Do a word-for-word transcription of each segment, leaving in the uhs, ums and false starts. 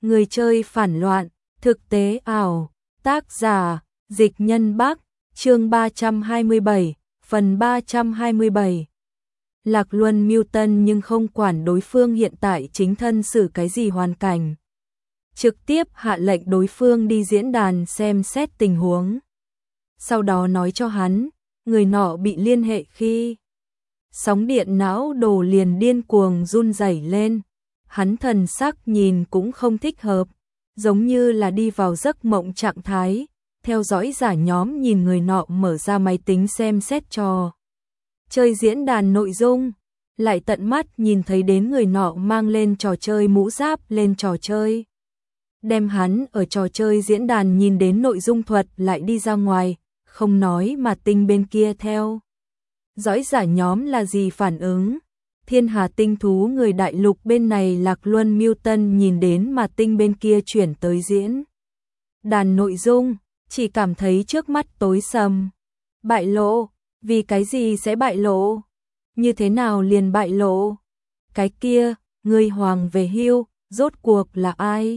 Người chơi phản loạn, thực tế ảo, tác giả, Dịch Nhân Bắc, chương ba trăm hai mươi bảy, phần ba trăm hai mươi bảy. Lạc Luân mưu tân nhưng không quản đối phương hiện tại chính thân xử cái gì hoàn cảnh. Trực tiếp hạ lệnh đối phương đi diễn đàn xem xét tình huống. Sau đó nói cho hắn, người nọ bị liên hệ khi sóng điện não đồ liền điên cuồng run rẩy lên. Hắn thần sắc nhìn cũng không thích hợp, giống như là đi vào giấc mộng trạng thái, theo dõi giả nhóm nhìn người nọ mở ra máy tính xem xét trò chơi diễn đàn nội dung, lại tận mắt nhìn thấy đến người nọ mang lên trò chơi mũ giáp lên trò chơi. Đem hắn ở trò chơi diễn đàn nhìn đến nội dung thuật lại đi ra ngoài, không nói mà tinh bên kia theo dõi giả nhóm là gì phản ứng. Thiên Hà tinh thú người đại lục bên này Lạc Luân mưu tân nhìn đến mà tinh bên kia chuyển tới diễn đàn nội dung, chỉ cảm thấy trước mắt tối sầm. Bại lộ, vì cái gì sẽ bại lộ? Như thế nào liền bại lộ? Cái kia, người hoàng về hưu, rốt cuộc là ai?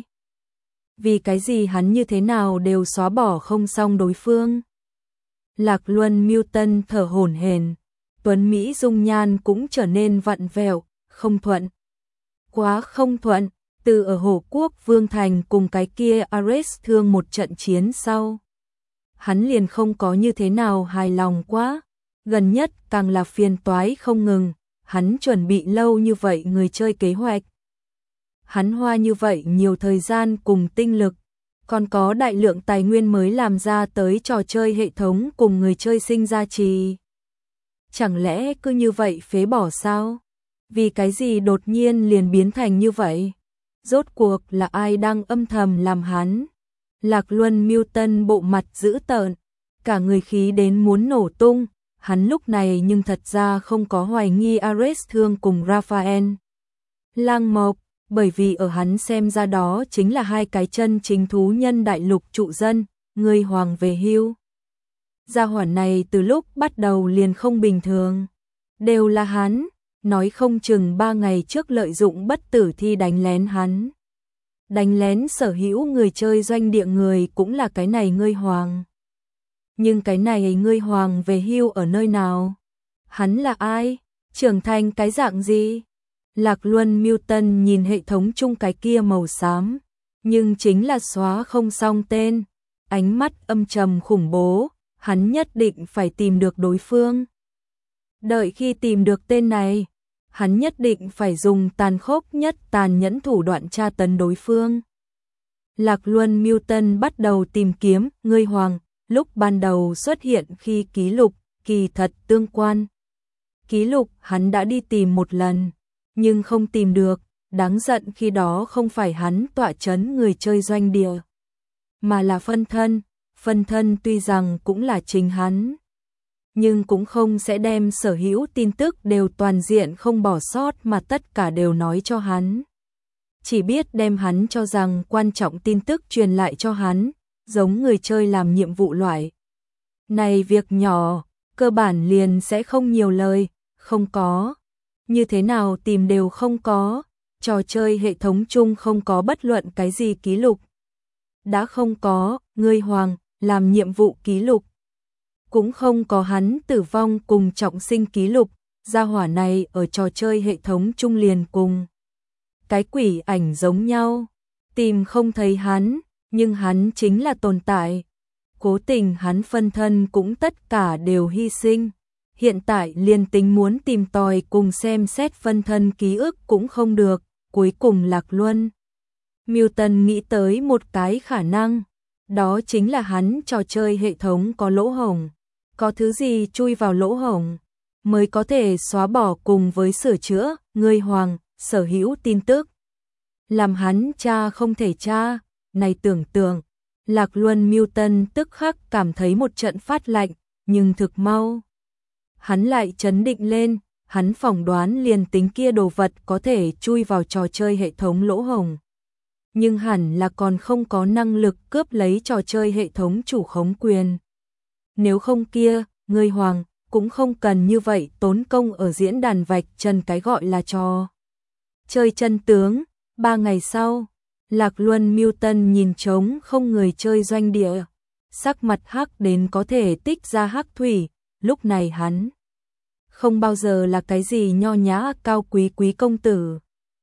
Vì cái gì hắn như thế nào đều xóa bỏ không xong đối phương? Lạc Luân mưu tân thở hổn hển. Tuấn Mỹ dung nhan cũng trở nên vặn vẹo, không thuận. Quá không thuận, từ ở Hổ Quốc Vương Thành cùng cái kia Ares thương một trận chiến sau. Hắn liền không có như thế nào hài lòng quá, gần nhất càng là phiền toái không ngừng, hắn chuẩn bị lâu như vậy người chơi kế hoạch. Hắn hoa như vậy nhiều thời gian cùng tinh lực, còn có đại lượng tài nguyên mới làm ra tới trò chơi hệ thống cùng người chơi sinh ra trì. Chẳng lẽ cứ như vậy phế bỏ sao? Vì cái gì đột nhiên liền biến thành như vậy? Rốt cuộc là ai đang âm thầm làm hắn? Lạc Luân mưu tân bộ mặt dữ tợn, cả người khí đến muốn nổ tung. Hắn lúc này nhưng thật ra không có hoài nghi Ares thương cùng Raphael Lang Mộc, bởi vì ở hắn xem ra đó chính là hai cái chân chính thú nhân đại lục trụ dân, người hoàng về hưu. Gia hỏa này từ lúc bắt đầu liền không bình thường. Đều là hắn, nói không chừng ba ngày trước lợi dụng bất tử thi đánh lén hắn. Đánh lén sở hữu người chơi doanh địa người cũng là cái này ngươi hoàng. Nhưng cái này ngươi hoàng về hưu ở nơi nào? Hắn là ai? Trưởng thành cái dạng gì? Lạc Luân mưu tân nhìn hệ thống chung cái kia màu xám, nhưng chính là xóa không xong tên. Ánh mắt âm trầm khủng bố. Hắn nhất định phải tìm được đối phương. Đợi khi tìm được tên này, hắn nhất định phải dùng tàn khốc nhất tàn nhẫn thủ đoạn tra tấn đối phương. Lạc Luân mưu tân bắt đầu tìm kiếm ngươi hoàng, lúc ban đầu xuất hiện khi ký lục, kỳ thật tương quan. Ký lục hắn đã đi tìm một lần, nhưng không tìm được, đáng giận khi đó không phải hắn tọa chấn người chơi doanh địa, mà là phân thân. Phân thân tuy rằng cũng là chính hắn, nhưng cũng không sẽ đem sở hữu tin tức đều toàn diện không bỏ sót mà tất cả đều nói cho hắn. Chỉ biết đem hắn cho rằng quan trọng tin tức truyền lại cho hắn, giống người chơi làm nhiệm vụ loại. Này việc nhỏ, cơ bản liền sẽ không nhiều lời, không có. Như thế nào tìm đều không có, trò chơi hệ thống chung không có bất luận cái gì ký lục. Đã không có, ngươi hoàng, làm nhiệm vụ ký lục. Cũng không có hắn tử vong cùng trọng sinh ký lục, gia hỏa này ở trò chơi hệ thống chung liền cùng. Cái quỷ ảnh giống nhau, tìm không thấy hắn, nhưng hắn chính là tồn tại. Cố tình hắn phân thân cũng tất cả đều hy sinh. Hiện tại liền tính muốn tìm tòi cùng xem xét phân thân ký ức cũng không được, cuối cùng Lạc Luân mưu tân nghĩ tới một cái khả năng. Đó chính là hắn trò chơi hệ thống có lỗ hổng, có thứ gì chui vào lỗ hổng, mới có thể xóa bỏ cùng với sửa chữa, ngươi hoàng, sở hữu tin tức. Làm hắn cha không thể cha, này tưởng tượng, Lạc Luân mưu tân tức khắc cảm thấy một trận phát lạnh, nhưng thực mau. Hắn lại chấn định lên, hắn phỏng đoán liền tính kia đồ vật có thể chui vào trò chơi hệ thống lỗ hổng. Nhưng hẳn là còn không có năng lực cướp lấy trò chơi hệ thống chủ khống quyền. Nếu không kia, ngươi hoàng, cũng không cần như vậy tốn công ở diễn đàn vạch chân cái gọi là trò chơi chân tướng. Ba ngày sau, Lạc Luân Milton nhìn trống không người chơi doanh địa, sắc mặt hắc đến có thể tích ra hắc thủy, lúc này hắn không bao giờ là cái gì nho nhã cao quý quý công tử.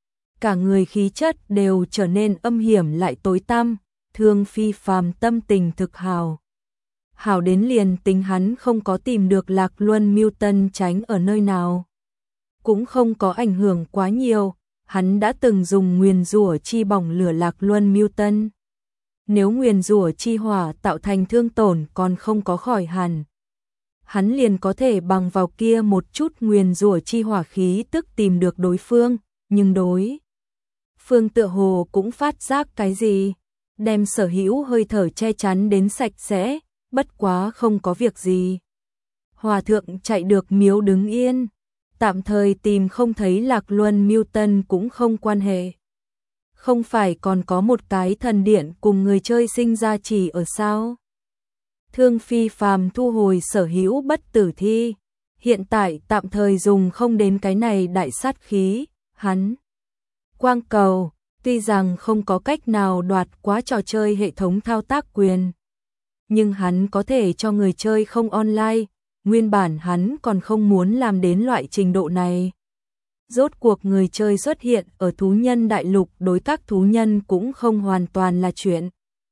Cả người khí chất đều trở nên âm hiểm lại tối tăm, Thương Phi Phàm tâm tình thực hào. Hảo đến liền tính hắn không có tìm được Lạc Luân Milton tránh ở nơi nào. Cũng không có ảnh hưởng quá nhiều, hắn đã từng dùng nguyền rủa chi bỏng lửa Lạc Luân Milton. Nếu nguyền rủa chi hỏa tạo thành thương tổn còn không có khỏi hẳn, hắn liền có thể bằng vào kia một chút nguyền rủa chi hỏa khí tức tìm được đối phương, nhưng đối phương tựa hồ cũng phát giác cái gì, đem sở hữu hơi thở che chắn đến sạch sẽ, bất quá không có việc gì. Hòa thượng chạy được miếu đứng yên, tạm thời tìm không thấy Lạc Luân Milton cũng không quan hệ. Không phải còn có một cái thần điện cùng người chơi sinh ra chỉ ở sao? Thương Phi Phàm thu hồi sở hữu bất tử thi, hiện tại tạm thời dùng không đến cái này đại sát khí, hắn quang cầu, tuy rằng không có cách nào đoạt quá trò chơi hệ thống thao tác quyền, nhưng hắn có thể cho người chơi không online, nguyên bản hắn còn không muốn làm đến loại trình độ này. Rốt cuộc người chơi xuất hiện ở thú nhân đại lục đối các thú nhân cũng không hoàn toàn là chuyện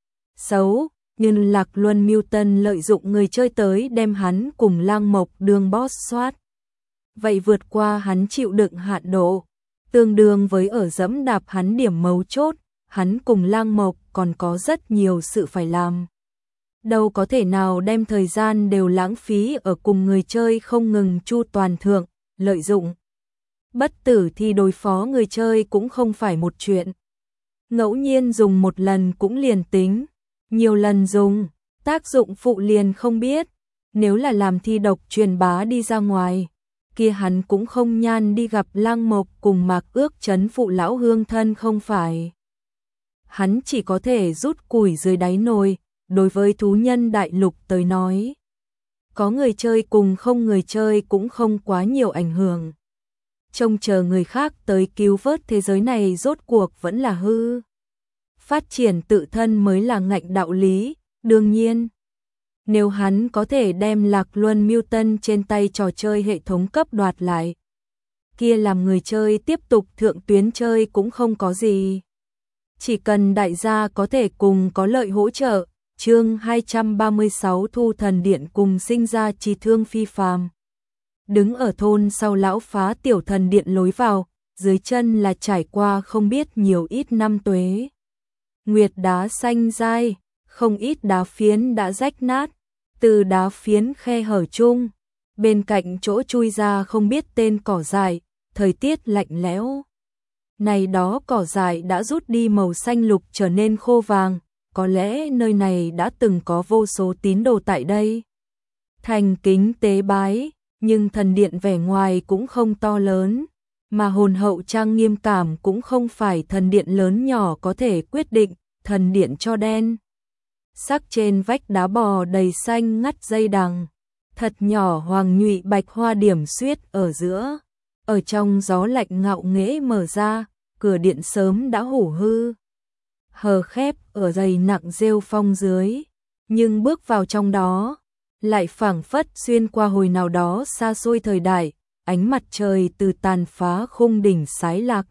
xấu, nhưng Lạc Luân Milton lợi dụng người chơi tới đem hắn cùng Lang Mộc đường boss soát. Vậy vượt qua hắn chịu đựng hạn độ, tương đương với ở dẫm đạp hắn điểm mấu chốt, hắn cùng Lang Mộc còn có rất nhiều sự phải làm. Đâu có thể nào đem thời gian đều lãng phí ở cùng người chơi không ngừng chu toàn thượng, lợi dụng. Bất tử thì đối phó người chơi cũng không phải một chuyện. Ngẫu nhiên dùng một lần cũng liền tính, nhiều lần dùng, tác dụng phụ liền không biết. Nếu là làm thi độc truyền bá đi ra ngoài, kia hắn cũng không nhan đi gặp Lang Mộc cùng Mạc Ước trấn phụ lão hương thân không phải. Hắn chỉ có thể rút củi dưới đáy nồi, đối với thú nhân đại lục tới nói. Có người chơi cùng không người chơi cũng không quá nhiều ảnh hưởng. Trông chờ người khác tới cứu vớt thế giới này rốt cuộc vẫn là hư. Phát triển tự thân mới là ngạnh đạo lý, đương nhiên. Nếu hắn có thể đem Lạc Luân Milton trên tay trò chơi hệ thống cấp đoạt lại, kia làm người chơi tiếp tục thượng tuyến chơi cũng không có gì. Chỉ cần đại gia có thể cùng có lợi hỗ trợ, chương hai trăm ba mươi sáu Thu Thần Điện cùng sinh ra chi Thương Phi Phàm. Đứng ở thôn sau lão phá tiểu thần điện lối vào, dưới chân là trải qua không biết nhiều ít năm tuế. Nguyệt đá xanh dai, không ít đá phiến đã rách nát, từ đá phiến khe hở chung, bên cạnh chỗ chui ra không biết tên cỏ dại, thời tiết lạnh lẽo. Này đó cỏ dại đã rút đi màu xanh lục trở nên khô vàng, có lẽ nơi này đã từng có vô số tín đồ tại đây. Thành kính tế bái, nhưng thần điện vẻ ngoài cũng không to lớn, mà hồn hậu trang nghiêm cảm cũng không phải thần điện lớn nhỏ có thể quyết định, thần điện cho đen. Sắc trên vách đá bò đầy xanh ngắt dây đằng, thật nhỏ hoàng nhụy bạch hoa điểm xuyết ở giữa, ở trong gió lạnh ngạo nghễ mở ra, cửa điện sớm đã hủ hư. Hờ khép ở dày nặng rêu phong dưới, nhưng bước vào trong đó, lại phảng phất xuyên qua hồi nào đó xa xôi thời đại, ánh mặt trời từ tàn phá khung đỉnh sái lạc.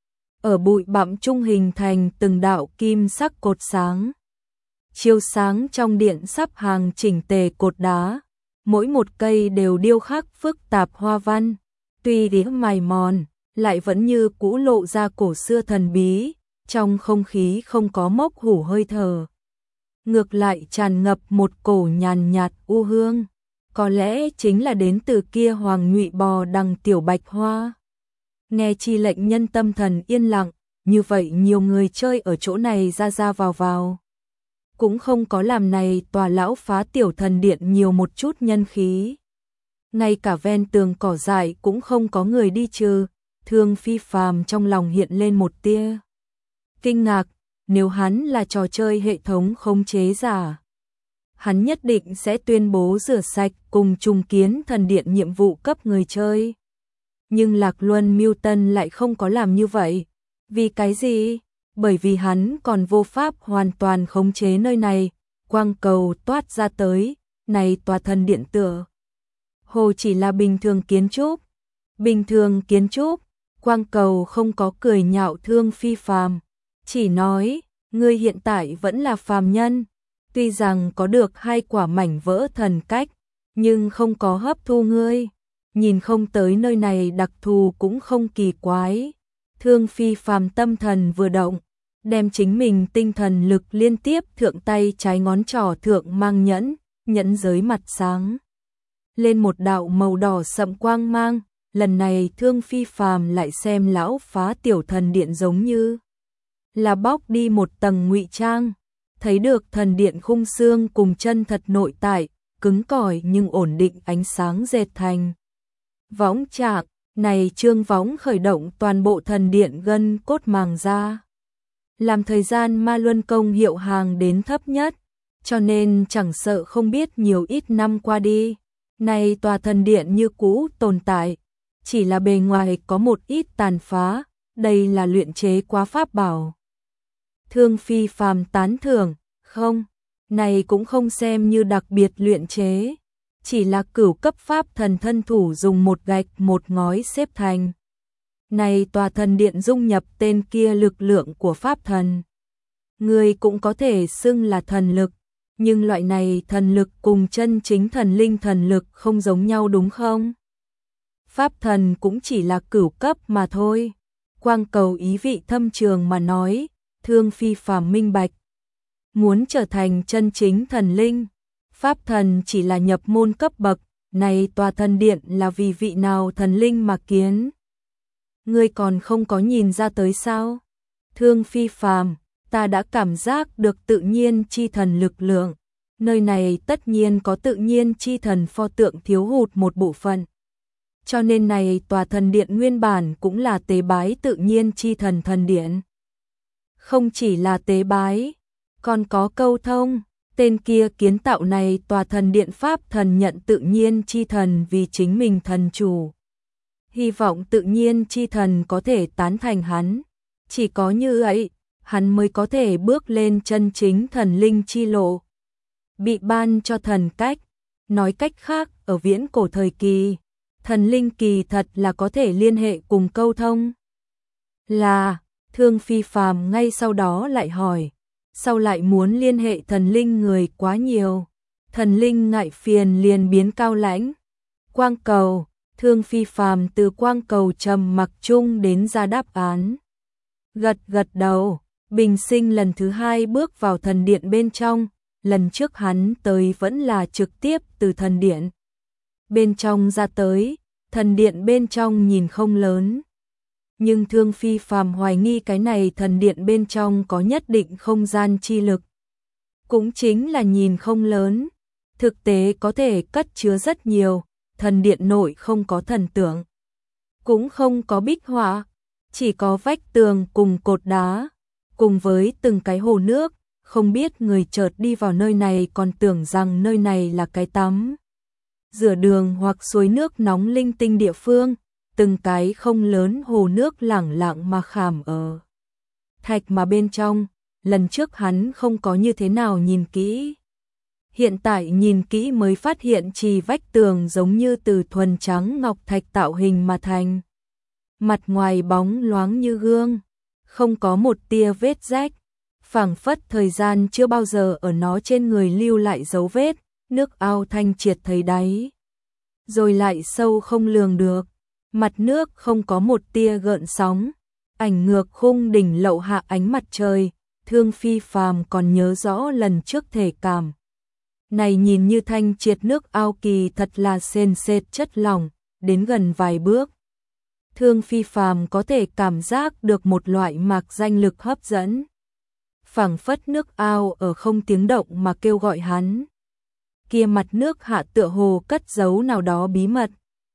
Ở bụi bặm trung hình thành từng đạo kim sắc cột sáng. Chiếu sáng trong điện sắp hàng chỉnh tề cột đá, mỗi một cây đều điêu khắc phức tạp hoa văn, tuy đĩa mài mòn, lại vẫn như cũ lộ ra cổ xưa thần bí, trong không khí không có mốc hủ hơi thở. Ngược lại tràn ngập một cổ nhàn nhạt u hương, có lẽ chính là đến từ kia hoàng nhụy bò đằng tiểu bạch hoa. Nghe chi lệnh nhân tâm thần yên lặng, như vậy nhiều người chơi ở chỗ này ra ra vào vào. Cũng không có làm này tòa lão phá tiểu thần điện nhiều một chút nhân khí. Ngay cả ven tường cỏ dại cũng không có người đi trừ, Thương Phi Phàm trong lòng hiện lên một tia kinh ngạc, nếu hắn là trò chơi hệ thống khống chế giả, hắn nhất định sẽ tuyên bố rửa sạch cùng trùng kiến thần điện nhiệm vụ cấp người chơi. Nhưng Lạc Luân Milton lại không có làm như vậy. Vì cái gì? bởi vì hắn còn vô pháp hoàn toàn khống chế nơi này, quang cầu toát ra tới, này tòa thần điện tựa hồ chỉ là bình thường kiến trúc. Bình thường kiến trúc, quang cầu không có cười nhạo Thương Phi Phàm, chỉ nói, ngươi hiện tại vẫn là phàm nhân, tuy rằng có được hai quả mảnh vỡ thần cách, nhưng không có hấp thu ngươi, nhìn không tới nơi này đặc thù cũng không kỳ quái. Thương Phi Phàm tâm thần vừa động, đem chính mình tinh thần lực liên tiếp thượng tay trái ngón trỏ thượng mang nhẫn, nhẫn giới mặt sáng lên một đạo màu đỏ sậm quang mang. Lần này Thương Phi Phàm lại xem lão phá tiểu thần điện giống như là bóc đi một tầng ngụy trang, thấy được thần điện khung xương cùng chân thật nội tại, cứng cỏi nhưng ổn định ánh sáng dệt thành võng trạng, này trương võng khởi động toàn bộ thần điện gân cốt màng ra, làm thời gian ma luân công hiệu hàng đến thấp nhất, cho nên chẳng sợ không biết nhiều ít năm qua đi, này tòa thần điện như cũ tồn tại, chỉ là bề ngoài có một ít tàn phá, đây là luyện chế quá pháp bảo. Thương Phi Phàm tán thưởng, không, này cũng không xem như đặc biệt luyện chế, chỉ là cửu cấp pháp thần thân thủ dùng một gạch một ngói xếp thành. Này tòa thần điện dung nhập tên kia lực lượng của pháp thần. Người cũng có thể xưng là thần lực, nhưng loại này thần lực cùng chân chính thần linh thần lực không giống nhau đúng không? Pháp thần cũng chỉ là cửu cấp mà thôi. Quang cầu ý vị thâm trường mà nói, Thương Phi Phàm minh bạch. Muốn trở thành chân chính thần linh, pháp thần chỉ là nhập môn cấp bậc, này tòa thần điện là vì vị nào thần linh mà kiến. Ngươi còn không có nhìn ra tới sao? Thương Phi Phàm, ta đã cảm giác được tự nhiên chi thần lực lượng, nơi này tất nhiên có tự nhiên chi thần pho tượng thiếu hụt một bộ phận. Cho nên này tòa thần điện nguyên bản cũng là tế bái tự nhiên chi thần thần điện. Không chỉ là tế bái, còn có câu thông, tên kia kiến tạo này tòa thần điện pháp thần nhận tự nhiên chi thần vì chính mình thần chủ. Hy vọng tự nhiên chi thần có thể tán thành hắn, chỉ có như vậy, hắn mới có thể bước lên chân chính thần linh chi lộ. Bị ban cho thần cách, nói cách khác ở viễn cổ thời kỳ, thần linh kỳ thật là có thể liên hệ cùng câu thông. Là, Thương Phi Phàm ngay sau đó lại hỏi, sao lại muốn liên hệ thần linh người quá nhiều? Thần linh ngại phiền liền biến cao lãnh. Quang cầu, Thương Phi Phàm từ quang cầu trầm mặc chung đến ra đáp án. Gật gật đầu, bình sinh lần thứ hai bước vào thần điện bên trong, lần trước hắn tới vẫn là trực tiếp từ thần điện bên trong ra tới, thần điện bên trong nhìn không lớn. Nhưng Thương Phi Phàm hoài nghi cái này thần điện bên trong có nhất định không gian chi lực. Cũng chính là nhìn không lớn, thực tế có thể cất chứa rất nhiều, thần điện nội không có thần tượng, cũng không có bích họa, chỉ có vách tường cùng cột đá, cùng với từng cái hồ nước, không biết người chợt đi vào nơi này còn tưởng rằng nơi này là cái tắm rửa đường hoặc suối nước nóng linh tinh địa phương, từng cái không lớn hồ nước lẳng lặng mà khảm ở thạch mà bên trong, lần trước hắn không có như thế nào nhìn kỹ. Hiện tại nhìn kỹ mới phát hiện trì vách tường giống như từ thuần trắng ngọc thạch tạo hình mà thành. Mặt ngoài bóng loáng như gương, không có một tia vết rách, phảng phất thời gian chưa bao giờ ở nó trên người lưu lại dấu vết, nước ao thanh triệt thấy đáy. Rồi lại sâu không lường được, mặt nước không có một tia gợn sóng, ảnh ngược khung đỉnh lậu hạ ánh mặt trời, Thương Phi Phàm còn nhớ rõ lần trước thể cảm. Này nhìn như thanh triệt nước ao kỳ thật là sền sệt chất lỏng, đến gần vài bước. Thương Phi Phàm có thể cảm giác được một loại mạc danh lực hấp dẫn. Phảng phất nước ao ở không tiếng động mà kêu gọi hắn. Kia mặt nước hạ tựa hồ cất giấu nào đó bí mật.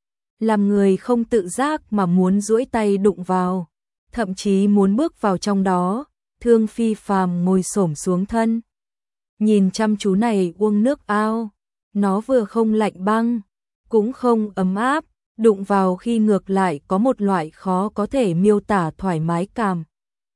Làm người không tự giác mà muốn duỗi tay đụng vào, thậm chí muốn bước vào trong đó. Thương Phi Phàm ngồi xổm xuống thân, nhìn chăm chú này uông nước ao, nó vừa không lạnh băng, cũng không ấm áp, đụng vào khi ngược lại có một loại khó có thể miêu tả thoải mái cảm.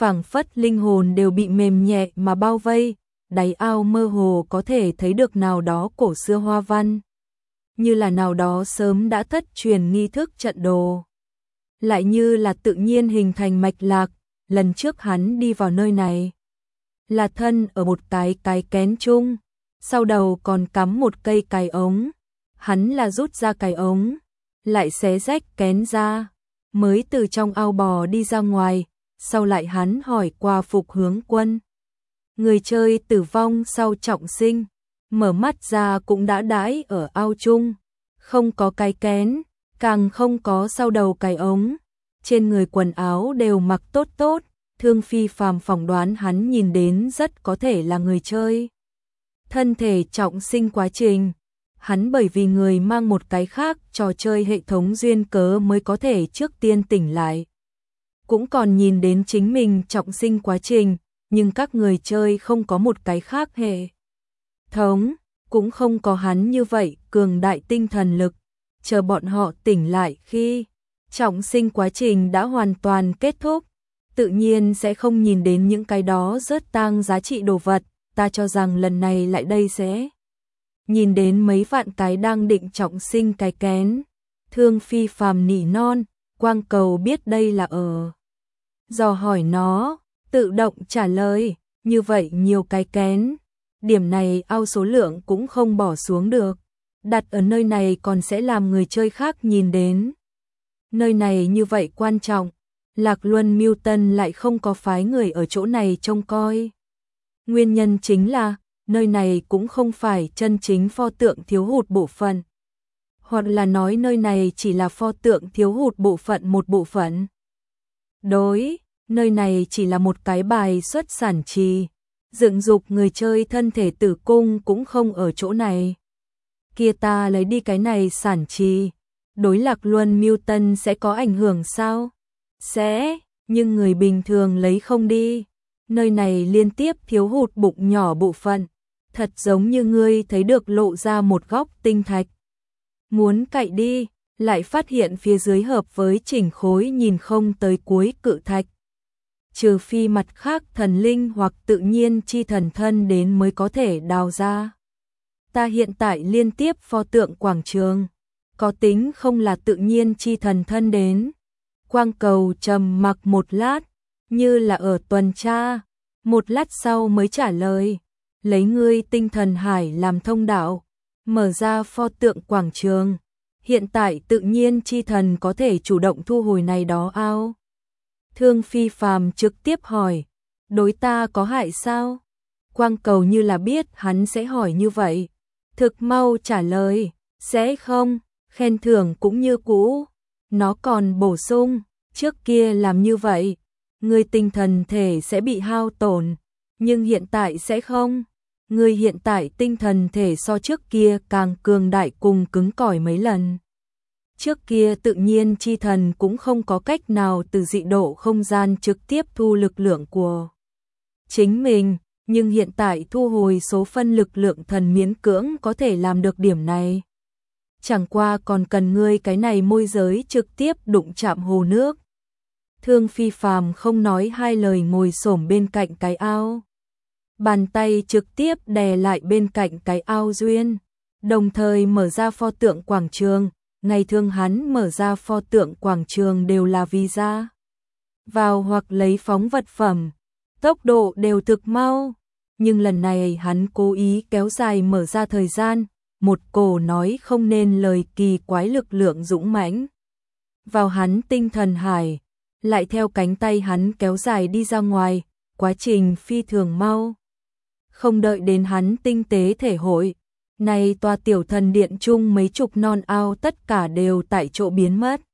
phảng phất linh hồn đều bị mềm nhẹ mà bao vây, đáy ao mơ hồ có thể thấy được nào đó cổ xưa hoa văn, như là nào đó sớm đã thất truyền nghi thức trận đồ, lại như là tự nhiên hình thành mạch lạc. Lần trước hắn đi vào nơi này là thân ở một cái cái kén chung, sau đầu còn cắm một cây cài ống, hắn là rút ra cài ống, lại xé rách kén ra, mới từ trong ao bò đi ra ngoài. Sau lại hắn hỏi qua Phục Hướng Quân, người chơi tử vong sau trọng sinh, mở mắt ra cũng đã đãi ở ao chung, không có cái kén, càng không có sau đầu cài ống, trên người quần áo đều mặc tốt tốt. Thương Phi Phàm phỏng đoán hắn nhìn đến rất có thể là người chơi thân thể trọng sinh quá trình. Hắn bởi vì người mang một cái khác trò chơi hệ thống duyên cớ mới có thể trước tiên tỉnh lại, cũng còn nhìn đến chính mình trọng sinh quá trình, nhưng các người chơi không có một cái khác hệ thống, cũng không có hắn như vậy cường đại tinh thần lực. Chờ bọn họ tỉnh lại khi trọng sinh quá trình đã hoàn toàn kết thúc, tự nhiên sẽ không nhìn đến những cái đó rớt tang giá trị đồ vật. Ta cho rằng lần này lại đây sẽ nhìn đến mấy vạn cái đang định trọng sinh cái kén. Thương Phi Phàm nỉ non, Quang Cầu biết đây là ở dò hỏi nó, tự động trả lời, như vậy nhiều cái kén, điểm này ao số lượng cũng không bỏ xuống được, đặt ở nơi này còn sẽ làm người chơi khác nhìn đến. Nơi này như vậy quan trọng, Lạc Luân Mưu Tân lại không có phái người ở chỗ này trông coi. Nguyên nhân chính là, nơi này cũng không phải chân chính pho tượng thiếu hụt bộ phận, hoặc là nói nơi này chỉ là pho tượng thiếu hụt bộ phận một bộ phận. Đối, nơi này chỉ là một cái bài xuất sản trì, dựng dục người chơi thân thể tử cung cũng không ở chỗ này. Kia ta lấy đi cái này sản trì, đối Lạc Luân Mưu Tân sẽ có ảnh hưởng sao? Sẽ, nhưng người bình thường lấy không đi. Nơi này liên tiếp thiếu hụt bụng nhỏ bộ phận, thật giống như ngươi thấy được lộ ra một góc tinh thạch. Muốn cậy đi, lại phát hiện phía dưới hợp với chỉnh khối nhìn không tới cuối cự thạch. Trừ phi mặt khác thần linh hoặc tự nhiên chi thần thân đến mới có thể đào ra. Ta hiện tại liên tiếp pho tượng quảng trường, có tính không là tự nhiên chi thần thân đến. Quang Cầu trầm mặc một lát, như là ở tuần tra, một lát sau mới trả lời, lấy ngươi tinh thần hải làm thông đạo, mở ra pho tượng quảng trường, hiện tại tự nhiên chi thần có thể chủ động thu hồi này đó ao. Thương Phi Phàm trực tiếp hỏi, đối ta có hại sao? Quang Cầu như là biết hắn sẽ hỏi như vậy, thực mau trả lời, sẽ không, khen thưởng cũng như cũ. Nó còn bổ sung, trước kia làm như vậy, người tinh thần thể sẽ bị hao tổn, nhưng hiện tại sẽ không. Người hiện tại tinh thần thể so trước kia càng cường đại cùng cứng cỏi mấy lần. Trước kia tự nhiên chi thần cũng không có cách nào từ dị độ không gian trực tiếp thu lực lượng của chính mình, nhưng hiện tại thu hồi số phân lực lượng thần miễn cưỡng có thể làm được điểm này. Chẳng qua còn cần ngươi cái này môi giới trực tiếp đụng chạm hồ nước. Thương Phi Phàm không nói hai lời ngồi xổm bên cạnh cái ao. Bàn tay trực tiếp đè lại bên cạnh cái ao duyên, đồng thời mở ra pho tượng quảng trường. Ngày thường hắn mở ra pho tượng quảng trường đều là vì ra vào hoặc lấy phóng vật phẩm, tốc độ đều thực mau, nhưng lần này hắn cố ý kéo dài mở ra thời gian, một cổ nói không nên lời kỳ quái lực lượng dũng mãnh vào hắn tinh thần hải, lại theo cánh tay hắn kéo dài đi ra ngoài, quá trình phi thường mau. Không đợi đến hắn tinh tế thể hội, này tòa tiểu thần điện chung mấy chục non ao tất cả đều tại chỗ biến mất.